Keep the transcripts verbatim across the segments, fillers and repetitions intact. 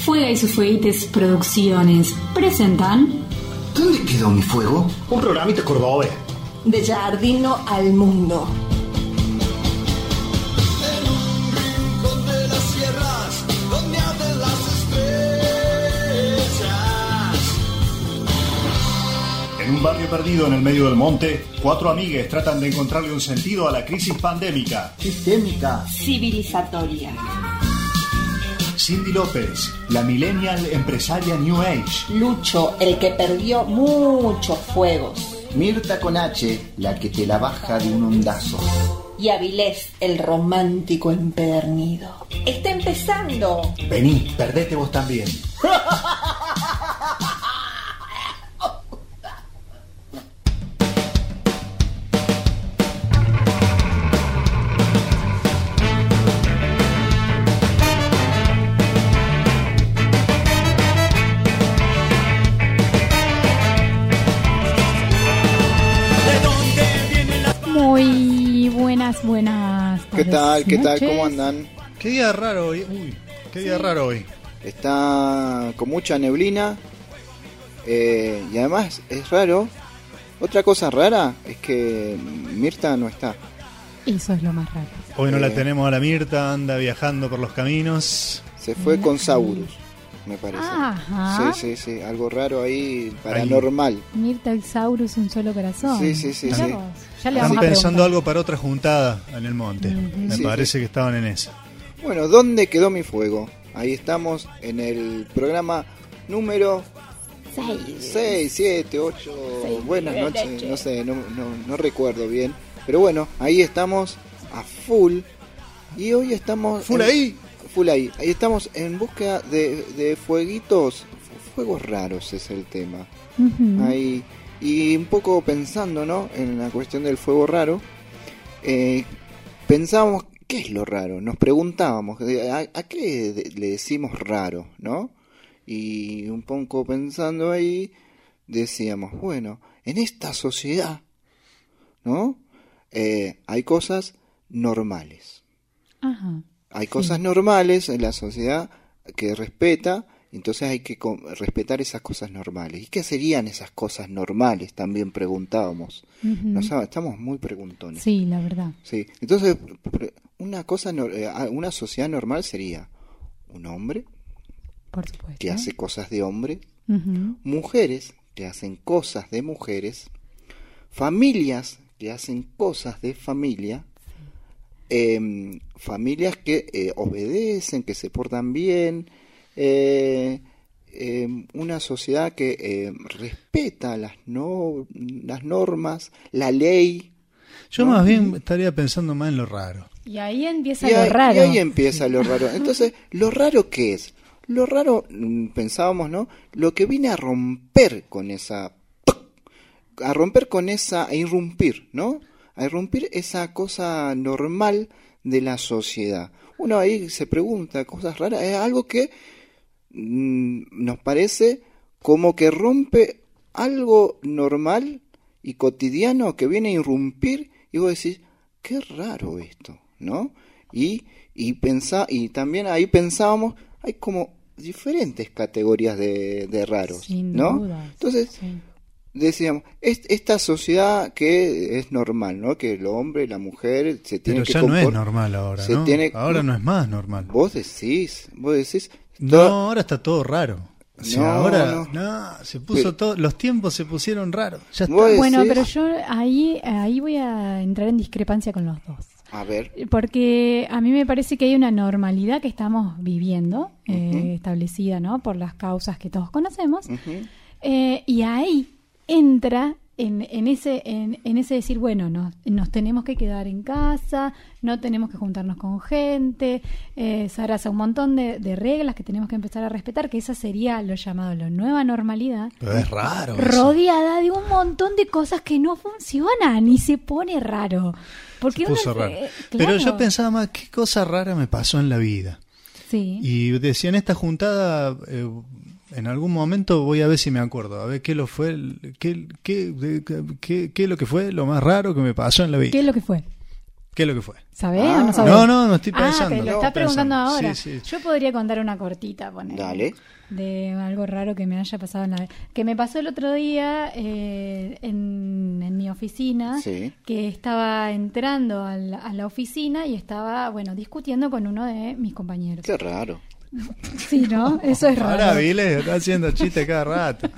Fuega y sus Fueguites Producciones presentan... ¿Dónde quedó mi fuego? Un programita cordobés. De Jardino al Mundo. En un barrio perdido en el medio del monte, cuatro amigues tratan de encontrarle un sentido a la crisis pandémica. Sistémica. Civilizatoria. Cindy López, la millennial empresaria New Age. Lucho, el que perdió muchos fuegos. Mirta con H, la que te la baja de un ondazo. Y Avilés, el romántico empedernido. ¡Está empezando! Vení, perdete vos también. Muy buenas, buenas tardes. ¿Qué tal? ¿Qué noches. tal? ¿Cómo andan? Qué día raro hoy. Uy, qué día Sí. raro hoy. Está con mucha neblina eh, y además es raro. Otra cosa rara es que Mirta no está. Eso es lo más raro. Hoy no Eh. la tenemos a la Mirta, anda viajando por los caminos. Se fue con Saurus, me parece. Ajá. Sí, sí, sí. Algo raro ahí, paranormal. Mirta el Saurus, un solo corazón. Sí, sí, sí, Mirá sí. vos. Ya le Estoy vamos a pensando preguntar. algo para otra juntada en el monte. Ujú. Me Sí, parece sí. que estaban en esa. Bueno, ¿dónde quedó mi fuego? Ahí estamos en el programa número Seis. seis, siete, ocho. Seis, Buenas siete, noches, ocho. no sé, no, no, no recuerdo bien. Pero bueno, ahí estamos a full. Y hoy estamos... Full en- ahí. Full ahí. Ahí estamos en búsqueda de, de fueguitos. Fuegos raros es el tema. Ujú. Ahí, y un poco pensando, ¿no? En la cuestión del fuego raro. Eh, pensábamos, ¿qué es lo raro? Nos preguntábamos, ¿a, a qué de- le decimos raro, no? Y un poco pensando ahí, decíamos, bueno, en esta sociedad, ¿no? Eh, hay cosas normales. Ajá. Hay cosas normales en la sociedad que respeta, entonces hay que com- respetar esas cosas normales. ¿Y qué serían esas cosas normales? También preguntábamos. Ujú. No sabe, estamos muy preguntones. Sí, la verdad. Sí. Entonces, pre- una cosa, no- eh, una sociedad normal sería un hombre Por supuesto. que hace cosas de hombre, Ujú. mujeres que hacen cosas de mujeres, familias que hacen cosas de familia, eh, familias que eh, obedecen, que se portan bien, eh, eh, una sociedad que eh, respeta las, no, las normas, la ley. Yo ¿no? más bien estaría pensando más en lo raro. Y ahí empieza Y lo ahí, raro. y ahí empieza lo raro. Entonces, ¿lo raro qué es? Lo raro, mm, pensábamos, ¿no? Lo que viene a romper con esa... a romper con esa... a irrumpir, ¿no? A irrumpir esa cosa normal de la sociedad. Uno ahí se pregunta cosas raras. Es algo que mm, nos parece como que rompe algo normal y cotidiano que viene a irrumpir y vos decís, qué raro esto, ¿no? Y, y, pensá, y también ahí pensábamos, hay como diferentes categorías de, de raros, Sin ¿no? dudas, Entonces, sí. decíamos, es- esta sociedad que es normal, ¿no? Que el hombre, la mujer se tienen Pero que ya no es compor- normal ahora, se ¿no? tiene- Ahora no es más normal. Vos decís, vos decís, No, to- ahora está todo raro. O sea, No, ahora no. no, se puso Pero- todo, los tiempos se pusieron raros. Ya está. Vos Bueno, decís- pero yo ahí, ahí voy a entrar en discrepancia con los dos. a ver, Porque a mí me parece que hay una normalidad que estamos viviendo, eh, Ujú. establecida, ¿no? Por las causas que todos conocemos. ujú, Eh, y ahí entra en, en ese en, en ese decir, bueno, nos, nos tenemos que quedar en casa, no tenemos que juntarnos con gente, eh, Sarasa, un montón de, de reglas que tenemos que empezar a respetar, que esa sería lo llamado la nueva normalidad, Pero es raro. eso. rodeada de un montón de cosas que no funcionan y se pone raro. Porque Se puso uno, raro. eh, Pero claro. yo pensaba más, qué cosa rara me pasó en la vida. Sí. Y decía, en esta juntada, eh, en algún momento voy a ver si me acuerdo, a ver qué lo fue, el- qué, qué, de- qué, qué es lo que fue lo más raro que me pasó en la vida. ¿Qué es lo que fue? ¿Qué es lo que fue? ¿Sabés Ah. o no sabés? No, no, no estoy Ah, pensando. te lo No, estás preguntando pensando. ahora. Sí, sí. Yo podría contar una cortita, poner. Dale. De algo raro que me haya pasado en la... Que me pasó el otro día eh, en, en mi oficina, Sí. que estaba entrando a la, a la oficina y estaba, bueno, discutiendo con uno de mis compañeros. Qué raro. Sí, ¿no? Eso es raro. Ahora Viles está haciendo chistes cada rato.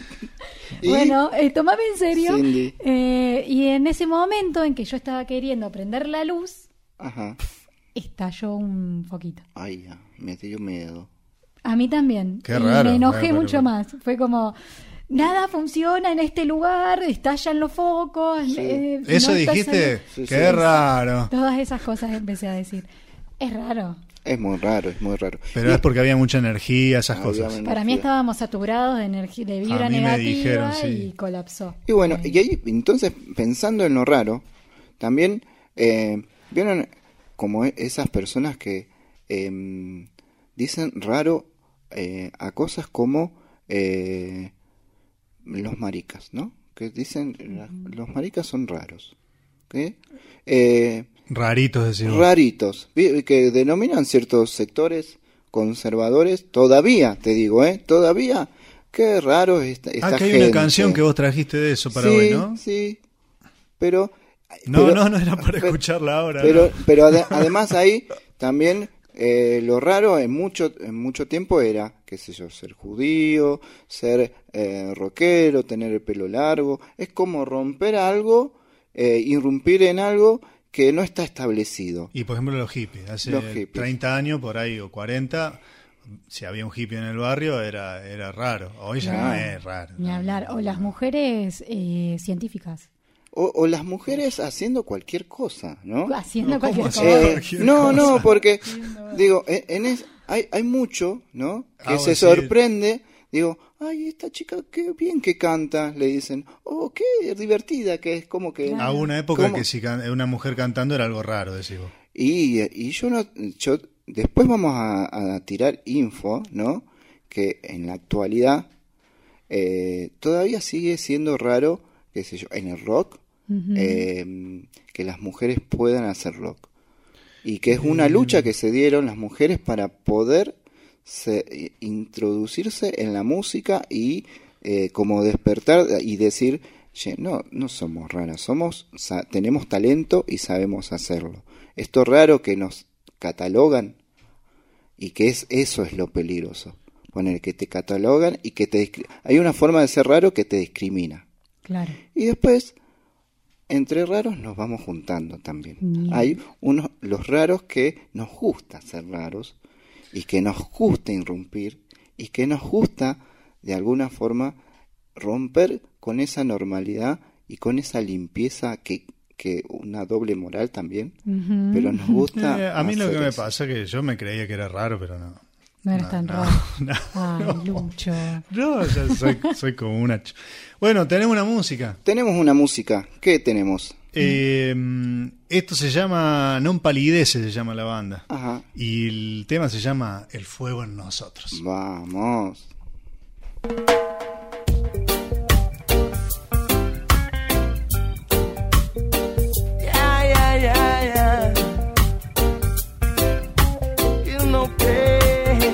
¿Y? Bueno, eh, tomame en serio. Cindy. Eh, y en ese momento en que yo estaba queriendo prender la luz, Ajá. estalló un foquito. Ay, ya, me dio miedo. A mí también. Qué Y raro. me enojé Bueno, mucho pero- más. Fue como, nada funciona en este lugar, estallan los focos. Sí. eh, ¿Eso no está dijiste? saliendo- Sí, Qué sí. raro. Todas esas cosas empecé a decir. Es raro. Es muy raro, es muy raro. Pero es porque había mucha energía, esas Había cosas. una- Para mí energía. estábamos saturados de energía, de vibra A mí me negativa dijeron, sí. y colapsó. Y bueno, Eh, y ahí, entonces, pensando en lo raro, también, eh, ¿vieron como e- esas personas que eh, dicen raro eh, a cosas como eh, los maricas, ¿no? Que dicen, la- los maricas son raros. ¿Ok? Eh, Raritos, decimos. raritos, vi- que denominan ciertos sectores conservadores, todavía, te digo, ¿eh? Todavía, qué raro es esta, esta Ah, que hay gente. una canción que vos trajiste de eso para sí, hoy, ¿no? Sí, pero... No, pero- no, no era para pero- escucharla ahora. Pero, no. pero ade- además ahí también eh, lo raro en mucho, en mucho tiempo era, qué sé yo, ser judío, ser eh, rockero, tener el pelo largo. Es como romper algo, eh, irrumpir en algo que no está establecido. Y por ejemplo los hippies, hace Los hippies. treinta años por ahí o cuarenta, si había un hippie en el barrio era era raro. Hoy ya no Claro. es raro. Ni hablar. O las mujeres eh, científicas. O, o las mujeres haciendo cualquier cosa, ¿no? Haciendo No, ¿cómo cualquier así? cosa. Eh, Cualquier no, cosa. no, porque digo, en, en es- hay, hay mucho, ¿no? Que Ah, se sí. sorprende. Digo, ay, esta chica qué bien que canta, le dicen. Oh, qué divertida que es, como que. A una época ¿Cómo? que si can- una mujer cantando era algo raro, decís vos. Y, y yo no, yo después vamos a, a tirar info, ¿no? Que en la actualidad eh, todavía sigue siendo raro, qué sé yo, en el rock, Ujú. eh, que las mujeres puedan hacer rock. Y que es una lucha que se dieron las mujeres para poder se- introducirse en la música y eh, como despertar y decir, "Che, no, no somos raras, somos, sa- tenemos talento y sabemos hacerlo. Esto raro que nos catalogan y que es eso es lo peligroso. Poner que te catalogan y que te discri- hay una forma de ser raro que te discrimina. Claro. Y después, entre raros nos vamos juntando también. Bien. Hay unos, los raros que nos gusta ser raros y que nos gusta irrumpir y que nos gusta de alguna forma romper con esa normalidad y con esa limpieza que, que una doble moral también, Ujú. pero nos gusta. Eh, a mí lo hacer que me eso. pasa es que yo me creía que era raro, pero no. No eres tan no, raro. no, Ay, Lucho. Yo ya soy, soy como una... ch- Bueno, tenemos una música. Tenemos una música. ¿Qué tenemos? Eh, esto se llama Non Palidece, se llama la banda. Ajá. Y el tema se llama El fuego en nosotros. Vamos. Yeah, yeah, yeah, yeah. You know pain.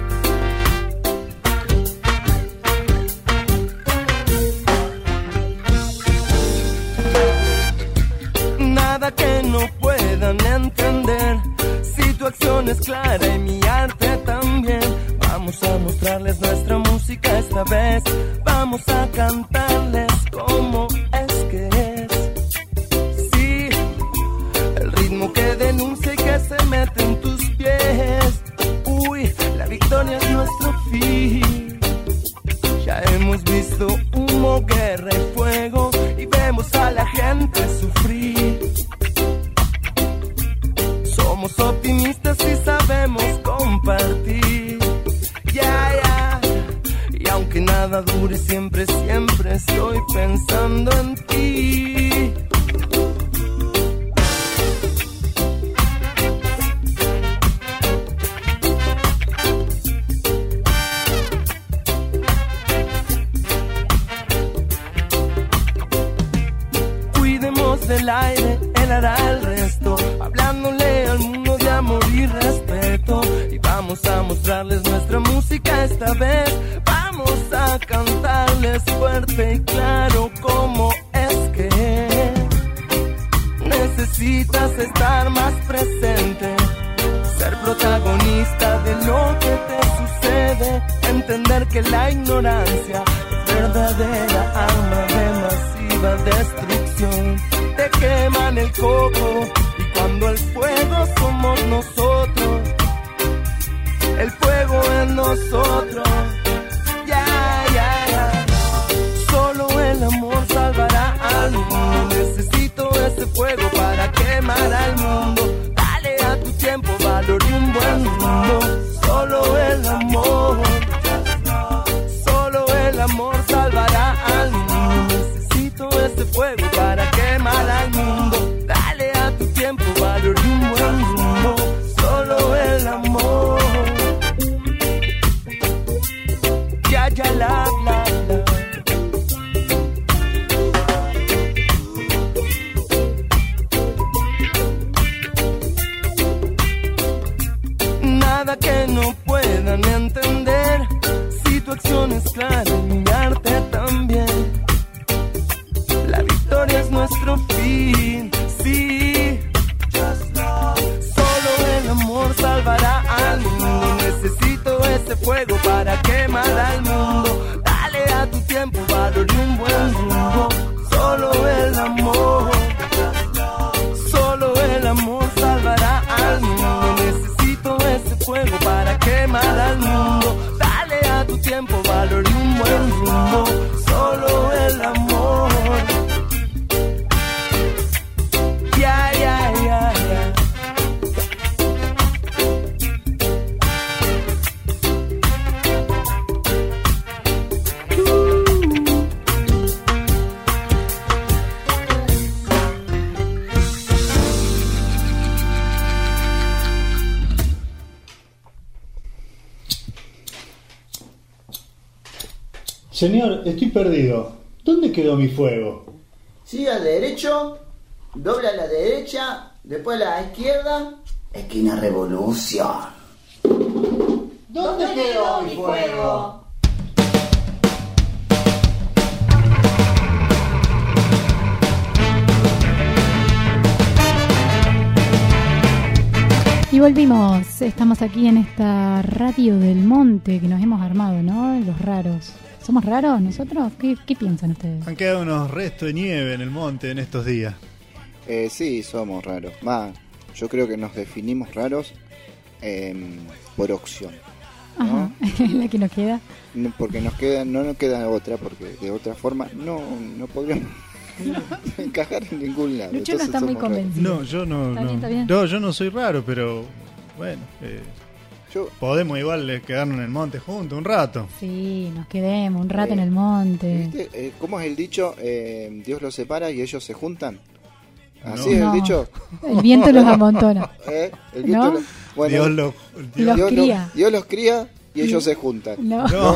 Nada que no puedan entender. Si tu acción es clara y mi arte también. Vamos a mostrarles nuestra música esta vez. Vamos a cantarles como es que es. Sí, el ritmo que denuncia y que se mete en tus pies. Uy, la victoria es nuestro fin. Ya hemos visto humo, guerra y fuego y vemos a la gente sufrir. Somos optimistas y sabemos compartir. Ya, ya. Y aunque nada dure, siempre, siempre estoy pensando en ti. Cuidemos del aire, él hará el resto. Vamos a mostrarles nuestra música esta vez. Vamos a cantarles fuerte y claro cómo es que necesitas estar más presente, ser protagonista de lo que te sucede, entender que la ignorancia es verdadera arma de masiva destrucción. Te queman el coco y cuando el fuego somos nosotros, el fuego es nosotros. Ya, ya, ya. Solo el amor salvará al mundo. Necesito ese fuego para quemar al mundo. Dale a tu tiempo valor y un buen rumbo. Solo el amor, solo el amor salvará al mundo. Necesito ese fuego para quemar al mundo. Dale a tu tiempo valor y un buen rumbo. Solo el amor. Ya, ya, la, la, la. Nada que no puedan entender. Si tu acción es clara y mi arte también. La victoria es nuestro fin, sí. Solo el amor salvará al mundo. Necesito ese fuego para quemar al mundo. Dale a tu tiempo valor y un buen rumbo. Solo el amor, solo el amor salvará al mundo. Necesito ese fuego para quemar al mundo. Dale a tu tiempo valor y un buen rumbo. Solo el amor. Ya, ya, ya, ya. Señor, estoy perdido. ¿Dónde quedó mi fuego? Siga derecho, dobla a la derecha, después a la izquierda, esquina revolución. ¿Dónde quedó mi fuego? Y volvimos, estamos aquí en esta radio del monte que nos hemos armado, ¿no? Los raros. ¿Somos raros nosotros? ¿Qué, qué piensan ustedes? Han quedado unos restos de nieve en el monte en estos días. Eh, sí, somos raros. Más, yo creo que nos definimos raros eh, por opción, ¿no? Ajá, la que nos queda. No, porque nos queda, no nos queda otra, porque de otra forma no, no podríamos encajar en ningún lado. Lucho no Entonces está muy somos raros. convencido. No, yo no. ¿Está no, bien, está bien? no, yo no soy raro, pero bueno, eh, Yo, podemos igual quedarnos en el monte juntos un rato. Sí, nos quedemos un rato Eh, en el monte. ¿viste? Eh, ¿Cómo es el dicho? Eh, Dios los separa y ellos se juntan. ¿Así No. es No, el dicho? el viento los amontona. ¿Eh? El viento ¿No? lo- bueno, Dios lo, Los Dios los- cría. Dios los cría y ellos se juntan. No. no.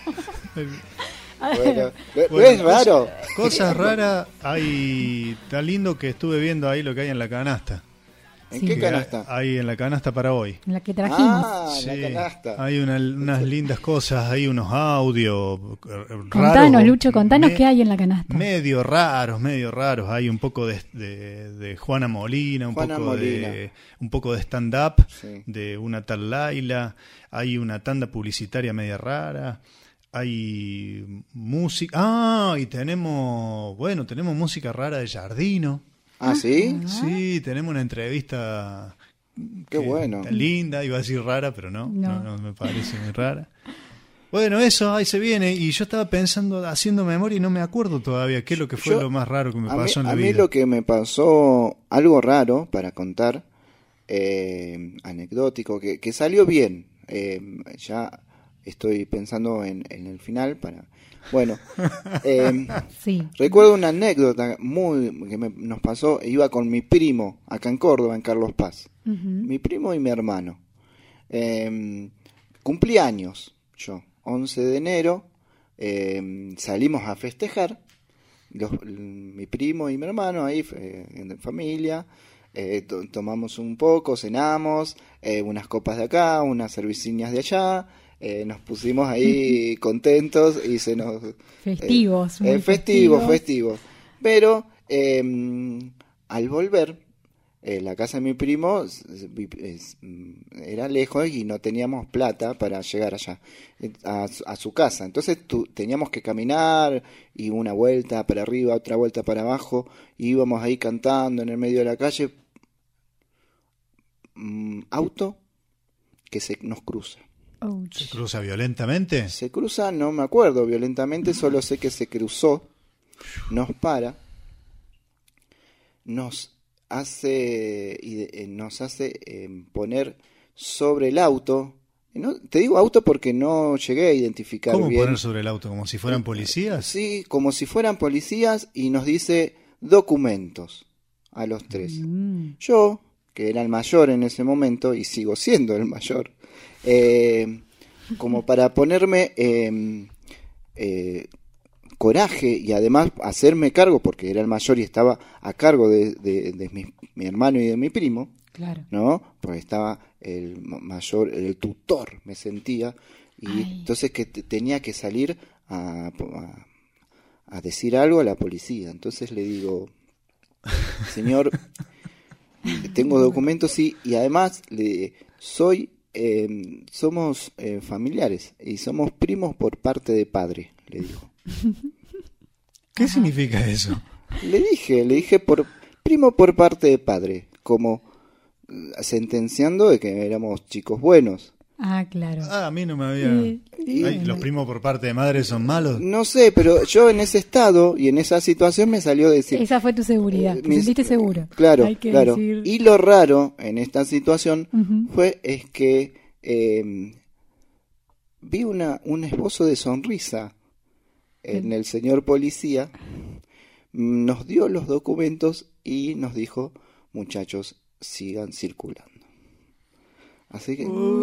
Bueno, ¿no Bueno, es raro? Cosas raras hay. Está lindo que estuve viendo ahí lo que hay en la canasta. ¿En Sí. qué Que canasta? Hay en la canasta para hoy. La que trajimos. Ah, Sí, la canasta. hay una- unas lindas cosas, hay unos audios eh, Contanos, raros, Lucho, contanos me- qué hay en la canasta. Medio raros, medio raros. Hay un poco de, de, de Juana Molina, un Juana poco Molina. de un poco de stand-up Sí. de una tal Laila. Hay una tanda publicitaria media rara. Hay música. Ah, y tenemos, bueno, tenemos música rara de Giardino. ¿Ah, sí? Sí, tenemos una entrevista. Qué que bueno. está linda, iba a decir rara, pero no, No. no, no me parece muy rara. Bueno, eso, ahí se viene. Y yo estaba pensando, haciendo memoria y no me acuerdo todavía qué es lo que fue Yo- lo más raro que me A mí, pasó en a la mí vida. lo que me pasó, algo raro para contar, eh, anecdótico, que, que salió bien. Eh, ya estoy pensando en, en el final para... Bueno, eh, Sí. recuerdo una anécdota muy que me- nos pasó. Iba con mi primo acá en Córdoba, en Carlos Paz. Ujú. Mi primo y mi hermano. Eh, cumplí años yo, once de enero. eh, salimos a festejar. Los- mi primo y mi hermano ahí, eh, en familia. eh, to- tomamos un poco, cenamos, eh, unas copas de acá, unas cervecinas de allá, eh, nos pusimos ahí contentos y se nos... Festivos, eh, muy eh, festivos, festivos. festivos. Pero eh, al volver, eh, la casa de mi primo s- s- vi- es, mm, era lejos y no teníamos plata para llegar allá, eh, a, su- a su casa. Entonces tu- teníamos que caminar y una vuelta para arriba, otra vuelta para abajo, y íbamos ahí cantando en el medio de la calle. Mm, auto que se nos cruza. Ouch. ¿Se cruza violentamente? Se cruza, no me acuerdo violentamente, solo sé que se cruzó, nos para, nos hace, y de- eh, nos hace eh, poner sobre el auto. No, te digo auto porque no llegué a identificar ¿Cómo bien. poner sobre el auto? ¿Como si fueran policías? Sí, como si fueran policías, y nos dice documentos a los tres. Mm. Yo, que era el mayor en ese momento, y sigo siendo el mayor, eh, como para ponerme eh, eh, coraje y además hacerme cargo, porque era el mayor y estaba a cargo de, de- de mi, mi hermano y de mi primo, Claro. ¿no? Porque estaba el ma- mayor, el tutor, me sentía, y Ay. entonces que te- tenía que salir a, a, a decir algo a la policía. Entonces le digo, señor, tengo documentos, sí, y además le soy, eh, somos eh, familiares y somos primos por parte de padre, le digo. ¿Qué significa eso? Le dije, le dije por primo por parte de padre, como eh, sentenciando de que éramos chicos buenos. Ah, claro. Ah, a mí no me había... Sí, sí. Ay, ¿los primos por parte de madre son malos? No sé, pero yo en ese estado y en esa situación me salió a decir... Esa fue tu seguridad. eh, Te mis- sentiste seguro. Claro, Hay que claro. decir- Y lo raro en esta situación Ujú. fue es que eh, vi una, un esbozo de sonrisa en el señor policía, nos dio los documentos y nos dijo, muchachos, sigan circulando. Así que...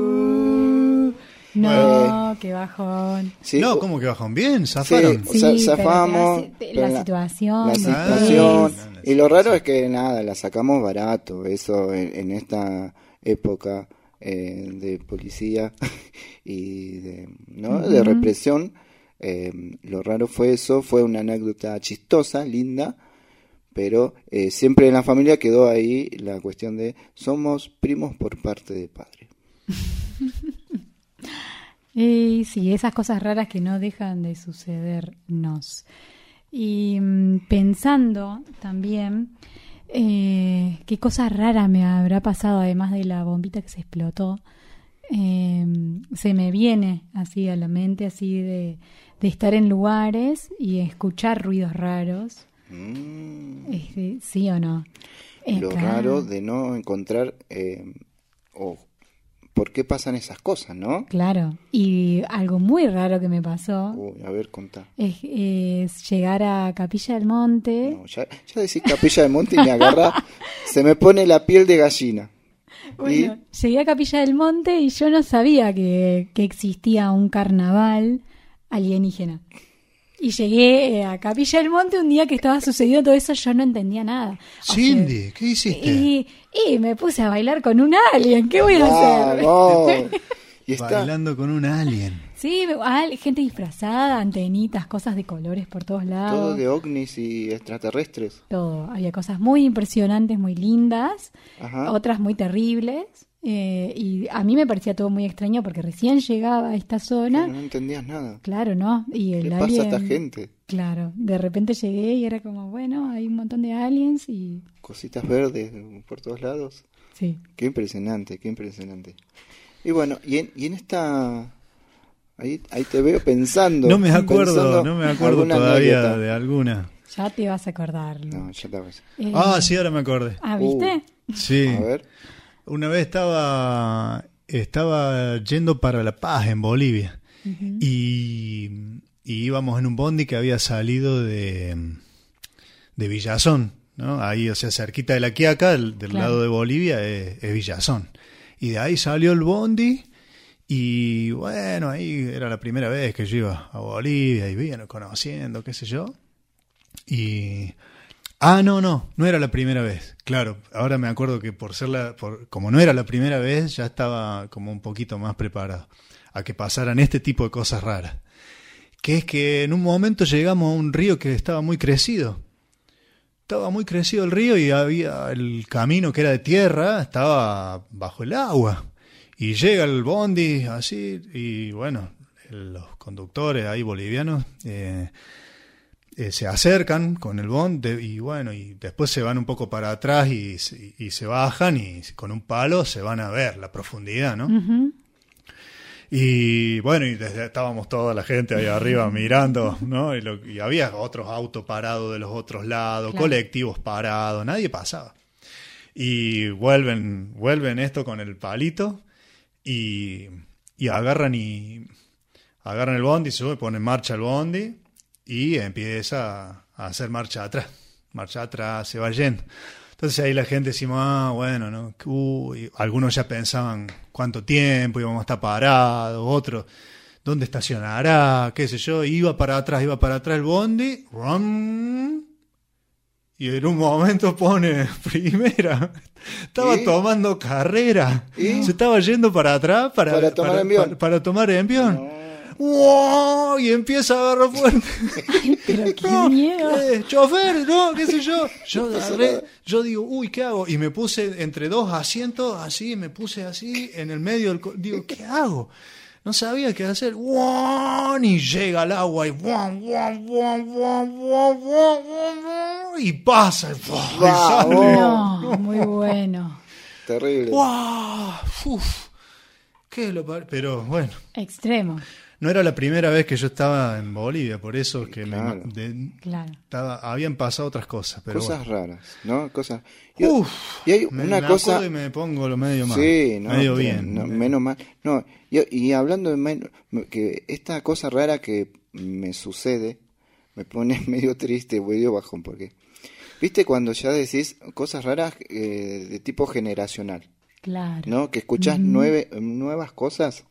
No, qué bajón. sí, no, o- ¿cómo que bajan? Bien, sí, zafaron. o sea, Sí, pero zafamos, te hace- te- pero la situación, la después. situación, Ah, y lo raro es que nada, la sacamos barato, eso en, en esta época eh, de policía y de, ¿no? de Ujú. represión. Eh, lo raro fue eso, fue una anécdota chistosa, linda, pero eh, siempre en la familia quedó ahí la cuestión de somos primos por parte de padre. Y sí, esas cosas raras que no dejan de sucedernos. Y mm, pensando también eh, qué cosa rara me habrá pasado, además de la bombita que se explotó, eh, se me viene así a la mente, así de, de estar en lugares y escuchar ruidos raros. Mm. Este, ¿sí o no? Lo Acá- raro de no encontrar eh, o por qué pasan esas cosas, ¿no? Claro, y algo muy raro que me pasó Uy, a ver, contá. es, es llegar a Capilla del Monte. No, ya, ya decís Capilla del Monte y me agarra, se me pone la piel de gallina. Bueno, llegué a Capilla del Monte y yo no sabía que, que existía un carnaval alienígena. Y llegué eh, a Capilla del Monte un día que estaba sucediendo todo eso, yo no entendía nada. O sea, Cindy, ¿qué hiciste? y, y me puse a bailar con un alien, ¿qué voy a hacer? Vamos. Y está, Bailando con un alien. Sí, ah, gente disfrazada, antenitas, cosas de colores por todos lados. todo de ovnis y extraterrestres. Todo. Había cosas muy impresionantes, muy lindas, Ajá. otras muy terribles. eh, y a mí me parecía todo muy extraño porque recién llegaba a esta zona. No entendías nada. Claro, ¿no? Y ¿Qué el pasa a alien. esta gente? Claro, de repente llegué y era como, bueno, hay un montón de aliens y. Cositas verdes por todos lados. Sí. Qué impresionante, qué impresionante. Y bueno, y en, y en esta... Ahí, ahí te veo pensando. No me acuerdo, pensando no me acuerdo alguna todavía anécdota. de alguna. Ya te vas a acordar. No, ya te ves. Eh, Ah, sí, ahora me acordé. Ah, ¿viste? Sí. A ver. Una vez estaba estaba yendo para La Paz, en Bolivia, y, y íbamos en un bondi que había salido de, de Villazón, ¿no? Ahí, o sea, cerquita de La Quiaca, del, del Claro. lado de Bolivia, es, es Villazón. Y de ahí salió el bondi, y bueno, ahí era la primera vez que yo iba a Bolivia, y bien, conociendo, qué sé yo. Y Ah, no, no, no era la primera vez. Claro, ahora me acuerdo que por ser la, por, como no era la primera vez, ya estaba como un poquito más preparado a que pasaran este tipo de cosas raras. Que es que en un momento llegamos a un río que estaba muy crecido. Estaba muy crecido el río y había el camino que era de tierra, estaba bajo el agua. Y llega el bondi así, y bueno, los conductores ahí bolivianos eh, eh, se acercan con el bondi y bueno, y después se van un poco para atrás y, y, y se bajan y con un palo se van a ver la profundidad, ¿no? Uh-huh. Y bueno, y desde, estábamos toda la gente ahí arriba mirando, ¿no? Y, lo, y había otros autos parados de los otros lados, claro. Colectivos parados, nadie pasaba. Y vuelven, vuelven esto con el palito y, y agarran y agarran el bondi, sube, ponen en marcha el bondi y empieza a hacer marcha atrás. Marcha atrás, se va yendo. Entonces ahí la gente decimos, ah, bueno, ¿no? Uy, algunos ya pensaban cuánto tiempo íbamos a estar parados, otros, ¿dónde estacionará? ¿Qué sé yo? Iba para atrás, iba para atrás el bondi, rum, y en un momento pone primera. Estaba ¿Y? tomando carrera. ¿Y? Se estaba yendo para atrás para, para tomar para, envión. Para, para tomar envión. No. ¡Wow! Y empieza a agarrar fuerte. Ay, pero qué no, miedo. Eh, chofer, ¿no? ¿Qué sé yo? Yo agarré, yo digo, uy, ¿qué hago? Y me puse entre dos asientos, así, me puse así, en el medio del... Digo, ¿qué hago? No sabía qué hacer. ¡Wow! Y llega el agua y... ¡Wow! ¡Wow! ¡Wow! ¡Wow! ¡Wow! ¡Wow! Y pasa. Y, ¡wow! Y sale. No, no, muy bueno. Terrible. ¡Wow! Uf. ¿Qué es lo par... Pero bueno. Extremo. No era la primera vez que yo estaba en Bolivia, por eso que claro. me, de, claro. estaba, habían pasado otras cosas. Pero cosas bueno. raras, ¿no? Cosas. Yo, Uf, y hay me, una me cosa. Y me pongo lo medio mal. Sí, no, medio pero, bien. No, menos mal. No, yo, y hablando de men, que esta cosa rara que me sucede me pone medio triste, medio bajón, porque viste cuando ya decís cosas raras eh, de tipo generacional. Claro. ¿No? Que escuchás mm. nueve, nuevas cosas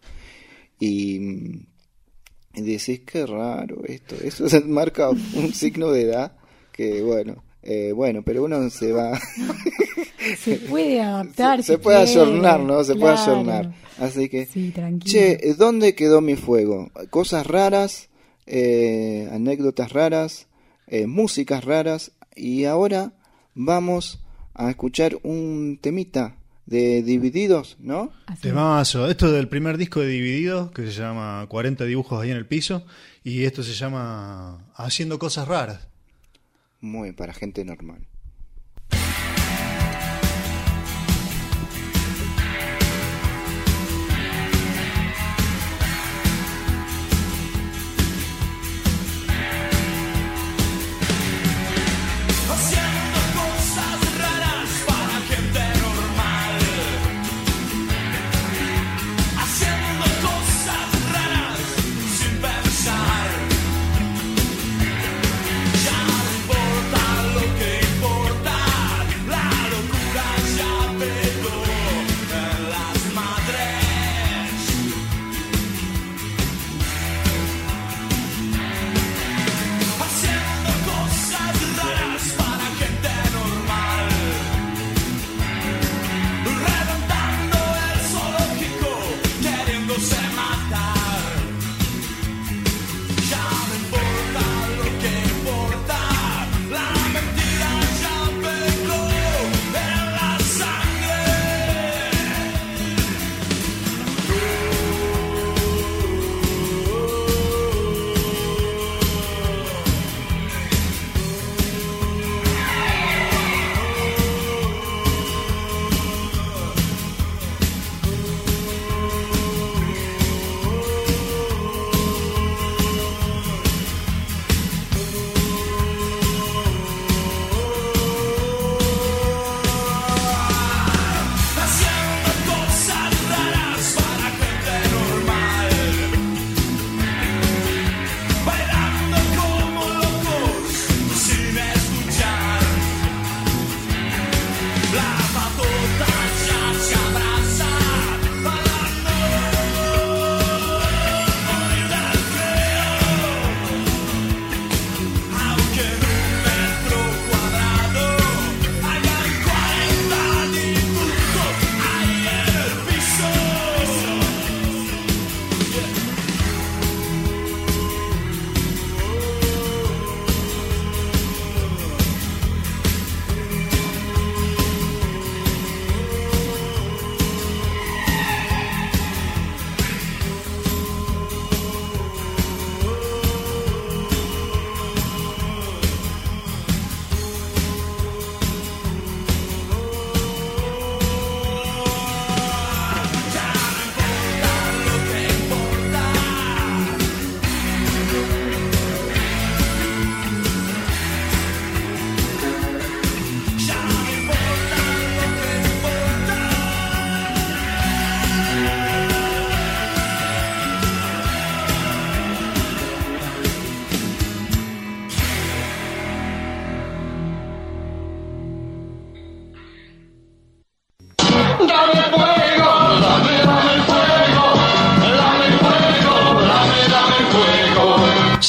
y, y decís qué raro esto. Eso marca un signo de edad que bueno, eh, bueno, pero uno se va. Se puede adaptar. Se, si se puede ayornar, quiere. ¿no? Se claro. puede ayornar. Así que, sí, tranquilo. Che, ¿dónde quedó mi fuego? Cosas raras, eh, anécdotas raras, eh, músicas raras. Y ahora vamos a escuchar un temita de Divididos, ¿no? Temazo. Esto es del primer disco de Divididos, que se llama cuarenta dibujos ahí en el piso, y esto se llama Haciendo Cosas Raras. Muy para gente normal. Ya no importa lo que importa.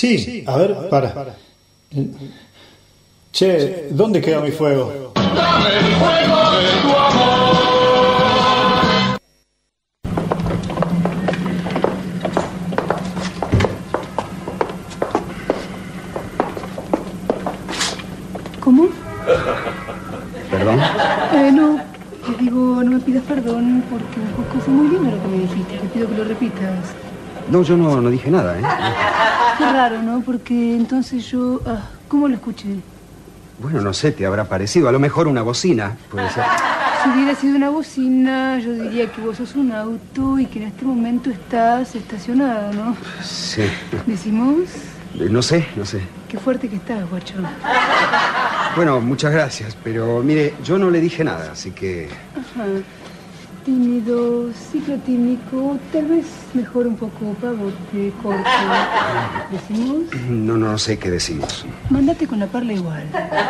Sí, a ver, para. para. Che, ¿dónde queda mi fuego? Dame el fuego de tu amor. ¿Cómo? ¿Perdón? Eh, no, te digo, no me pidas perdón porque un poco fue muy lindo lo que me dijiste. Te pido que lo repitas. No, yo no, no dije nada, ¿eh? Qué raro, ¿no? Porque entonces yo... Ah, ¿cómo lo escuché? Bueno, no sé, te habrá parecido. A lo mejor una bocina, puede ser. Si hubiera sido una bocina, yo diría que vos sos un auto y que en este momento estás estacionado, ¿no? Sí. ¿Decimos? Eh, No sé, no sé. Qué fuerte que estás, guacho. Bueno, muchas gracias, pero mire, yo no le dije nada, así que... Ajá. Tímido, ciclotímico, tal vez mejor un poco pavote, corto. ¿Decimos? No, no, no sé qué decimos. Mándate con la parla igual.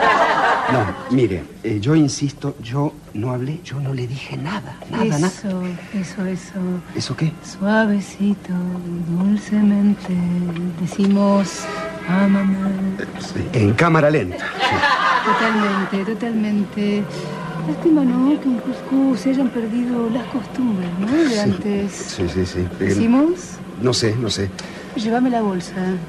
No, mire, eh, yo insisto, yo no hablé, yo no le dije nada, nada, eso, nada. Eso, eso. ¿Eso qué? Suavecito, dulcemente, decimos, ámame. En cámara lenta. Sí. Totalmente, totalmente. Lástima, ¿no? Que en Cusco se hayan perdido las costumbres, ¿no? De antes. Sí, sí, sí. ¿Decimos? No sé, no sé. Llévame la bolsa.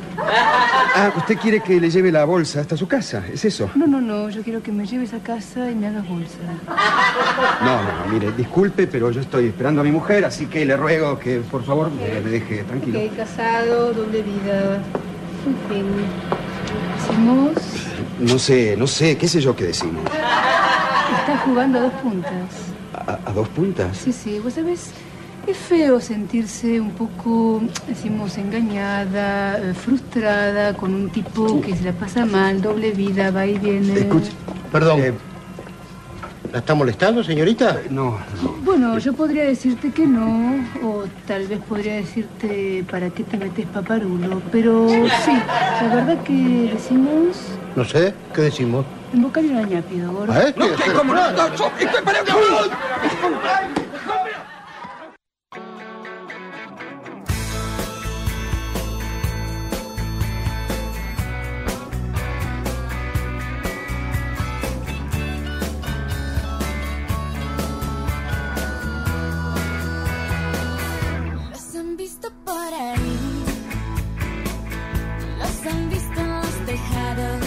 Ah, ¿usted quiere que le lleve la bolsa hasta su casa? ¿Es eso? No, no, no. Yo quiero que me lleves a casa y me hagas bolsa. No, no, mire, disculpe, pero yo estoy esperando a mi mujer, así que le ruego que, por favor, me, me deje tranquilo. Ok, casado, doble vida. En fin. ¿Decimos? No sé, no sé, qué sé yo qué decimos. Estás jugando a dos puntas. ¿A, a dos puntas? Sí, sí, vos sabés, es feo sentirse un poco, decimos, engañada, eh, frustrada con un tipo que se la pasa mal, doble vida, va y viene. Escuche, perdón. Eh, ¿La está molestando, señorita? No, no. Bueno, yo podría decirte que no, o tal vez podría decirte para qué te metes paparulo, pero sí, la verdad que decimos... No sé, ¿qué decimos? Invocar una ñápido, gordo. ¿Eh? No, ¿qué? ¿Cómo no? No, yo, estoy para un cabrón. Los han visto por ahí, los han visto en los tejados.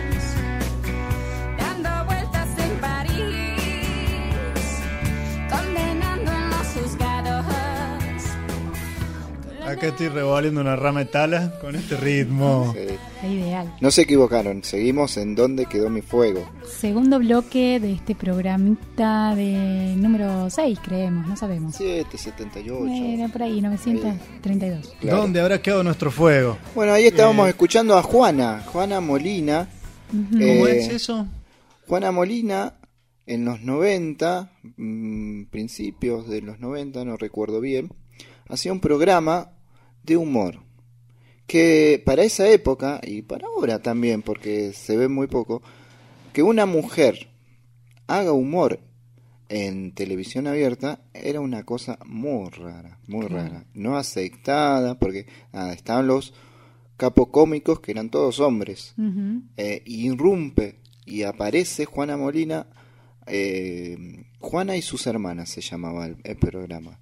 Acá estoy revolviendo una rama de tala con este ritmo. Sí. Ideal. No se equivocaron, seguimos en Dónde quedó mi fuego. Segundo bloque de este programita de número seis, creemos, no sabemos. siete, setenta y ocho. Era por ahí, novecientos treinta y dos. Claro. ¿Dónde habrá quedado nuestro fuego? Bueno, ahí estábamos eh... escuchando a Juana, Juana Molina. Uh-huh. eh, ¿Cómo es eso? Juana Molina, en los noventa, mmm, principios de los noventa, no recuerdo bien, hacía un programa de humor que para esa época y para ahora también, porque se ve muy poco, que una mujer haga humor en televisión abierta era una cosa muy rara, muy claro. rara, no aceptada, porque nada, estaban los capocómicos que eran todos hombres. Uh-huh. eh, y irrumpe y aparece Juana Molina, eh, Juana y sus hermanas se llamaba el, el programa,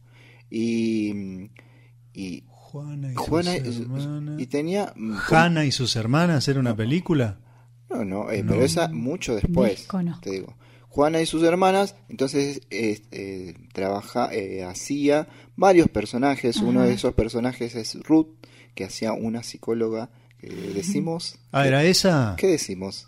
y y Juana y Juana sus hermanas. Y tenía... ¿Hanna y sus hermanas era una película? No, no, eh, no. pero esa mucho después, Discono. te digo. Juana y sus hermanas, entonces eh, eh, trabaja, eh, hacía varios personajes. Ajá. Uno de esos personajes es Ruth, que hacía una psicóloga, que decimos... Ah, que, ¿era esa? ¿Qué decimos?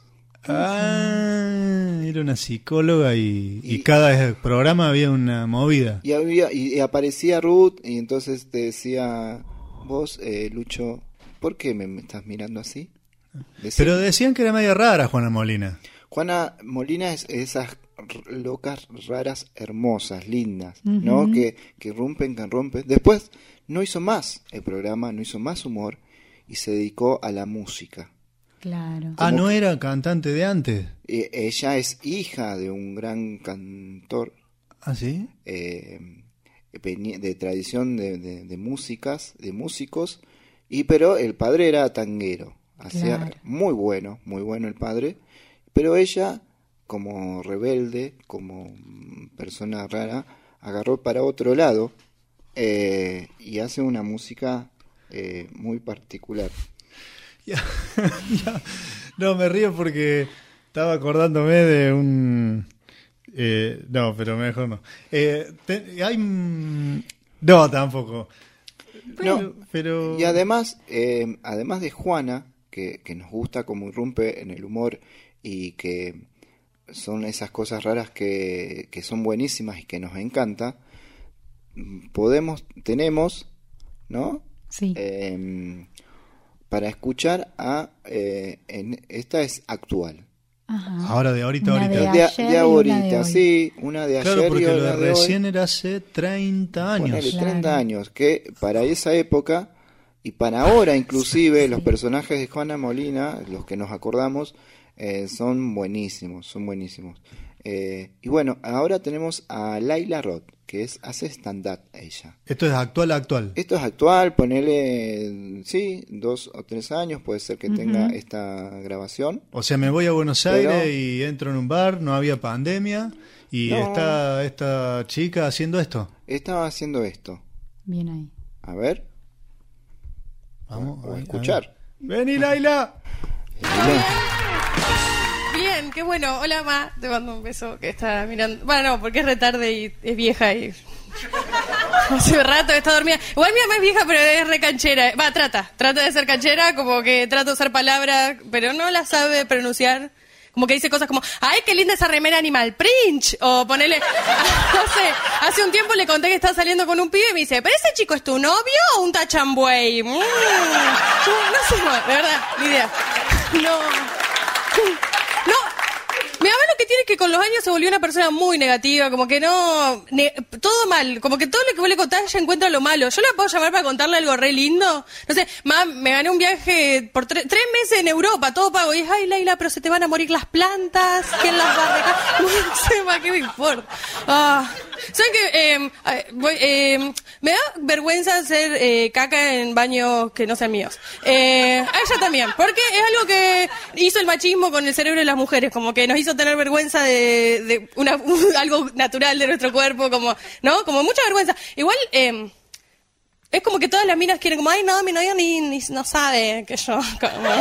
Ah, era una psicóloga y, y, y cada programa había una movida. Y, había, y, y aparecía Ruth y entonces te decía, vos, eh, Lucho, ¿por qué me, me estás mirando así? Decía, pero decían que era media rara Juana Molina. Juana Molina es esas locas, raras, hermosas, lindas, uh-huh. ¿no? Que, que rompen, que rompen. Después no hizo más el programa, no hizo más humor y se dedicó a la música. Claro. Ah, ¿no era cantante de antes? Eh, ella es hija de un gran cantor. ¿Ah, sí? Eh, de tradición de, de, de músicas, de músicos, Y pero el padre era tanguero, hacía Claro. muy bueno, muy bueno el padre, pero ella, como rebelde, como persona rara, agarró para otro lado eh, y hace una música eh, muy particular. Ya, ya. No, me río porque estaba acordándome de un... eh, no, pero mejor no. Eh, te- hay... mm, No, tampoco. No, pero... Y además, eh, además de Juana, que, que nos gusta como irrumpe en el humor y que son esas cosas raras que, que son buenísimas y que nos encanta, podemos, tenemos, ¿no? Sí. Eh, para escuchar a... eh, en, esta es actual. Ajá. Ahora de ahorita, Una ahorita. de De, ayer de y ahorita, una de hoy. sí, una de Claro, ayer porque y lo una de de hoy. recién era hace treinta años. Ponele Claro. treinta años, que para esa época y para ahora inclusive los personajes de Juana Molina, los que nos acordamos, eh, son buenísimos, son buenísimos. Eh, y bueno, ahora tenemos a Laila Roth, que es hace stand-up ella. Esto es actual, actual. Esto es actual, ponele, sí, dos o tres años, puede ser que tenga esta grabación. O sea, me voy a Buenos Pero- Aires y entro en un bar, no había pandemia, y No. está esta chica haciendo esto. Estaba haciendo esto. Bien ahí. A ver, Vamos o a a- escuchar. Vení, Laila. Bien, qué bueno. Hola, ma. Te mando un beso que está mirando. Bueno, no, porque es retarde y es vieja y... Hace rato que está dormida. Igual mi mamá es vieja, pero es re canchera. Va, trata. Trata de ser canchera, como que trata de usar palabras, pero no las sabe pronunciar. Como que dice cosas como, ¡ay, qué linda esa remera animal print! O ponele, no sé, hace un tiempo le conté que estaba saliendo con un pibe y me dice, ¿pero ese chico es tu novio o un tachambuey? Mm. No sé, no, de verdad, ni idea. No. No. Mi mamá lo que tiene es que con los años se volvió una persona muy negativa, como que no... ne- todo mal, como que todo lo que vos le contás ella encuentra lo malo. ¿Yo la puedo llamar para contarle algo re lindo? No sé, mam, me gané un viaje por tre- tres meses en Europa, todo pago. Y es, ay, Laila, pero se te van a morir las plantas, ¿quién las va a regar? No sé, ma, ¿qué me importa? Ah, ¿saben qué? Eh, eh, voy, eh, me da vergüenza hacer eh, caca en baños que no sean míos. Eh, a ella también, porque es algo que hizo el machismo con el cerebro de las mujeres, como que nos hizo tener vergüenza de, de una, un- algo natural de nuestro cuerpo, como, ¿no? Como mucha vergüenza. Igual, eh, es como que todas las minas quieren, como, ay, no, mi novio ni, ni no sabe que yo, como...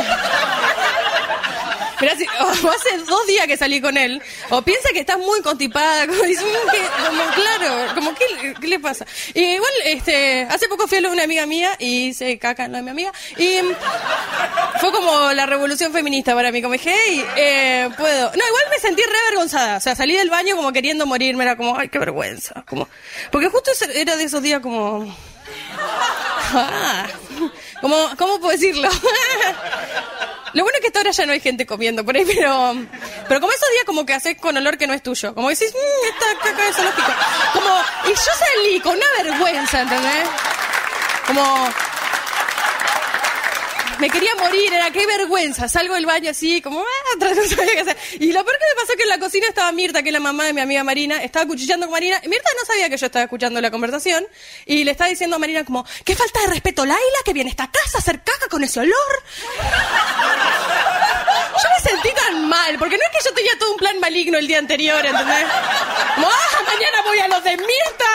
Pero si, o hace dos días que salí con él, o piensa que estás muy constipada, como, dice, "Mm, ¿qué?", como claro, como ¿qué, qué le pasa? Y igual, este, hace poco fui a lo de una amiga mía y hice caca en lo de mi amiga, y mm, fue como la revolución feminista para mí, como dije, hey, eh, puedo. No, igual me sentí re avergonzada, o sea, salí del baño como queriendo morirme, era como, ay, qué vergüenza, como, porque justo ese- era de esos días como... Ah, como, ¿cómo puedo decirlo? Lo bueno es que hasta ahora ya no hay gente comiendo por ahí, pero pero como esos días como que haces con olor que no es tuyo. Como decís, mmm, esta caca es zoológico. Como, y yo salí con una vergüenza, ¿entendés? Como... Me quería morir, era qué vergüenza. Salgo del baño así, como, ah, no sabía qué hacer. Y lo peor que me pasó es que en la cocina estaba Mirta, que es la mamá de mi amiga Marina, estaba cuchillando con Marina. Y Mirta no sabía que yo estaba escuchando la conversación. Y le estaba diciendo a Marina como, qué falta de respeto, Laila, que viene a esta casa a hacer caca con ese olor. Yo me sentí tan mal, porque no es que yo tenía todo un plan maligno el día anterior, ¿entendés? Como, ah, mañana voy a los de Mirta.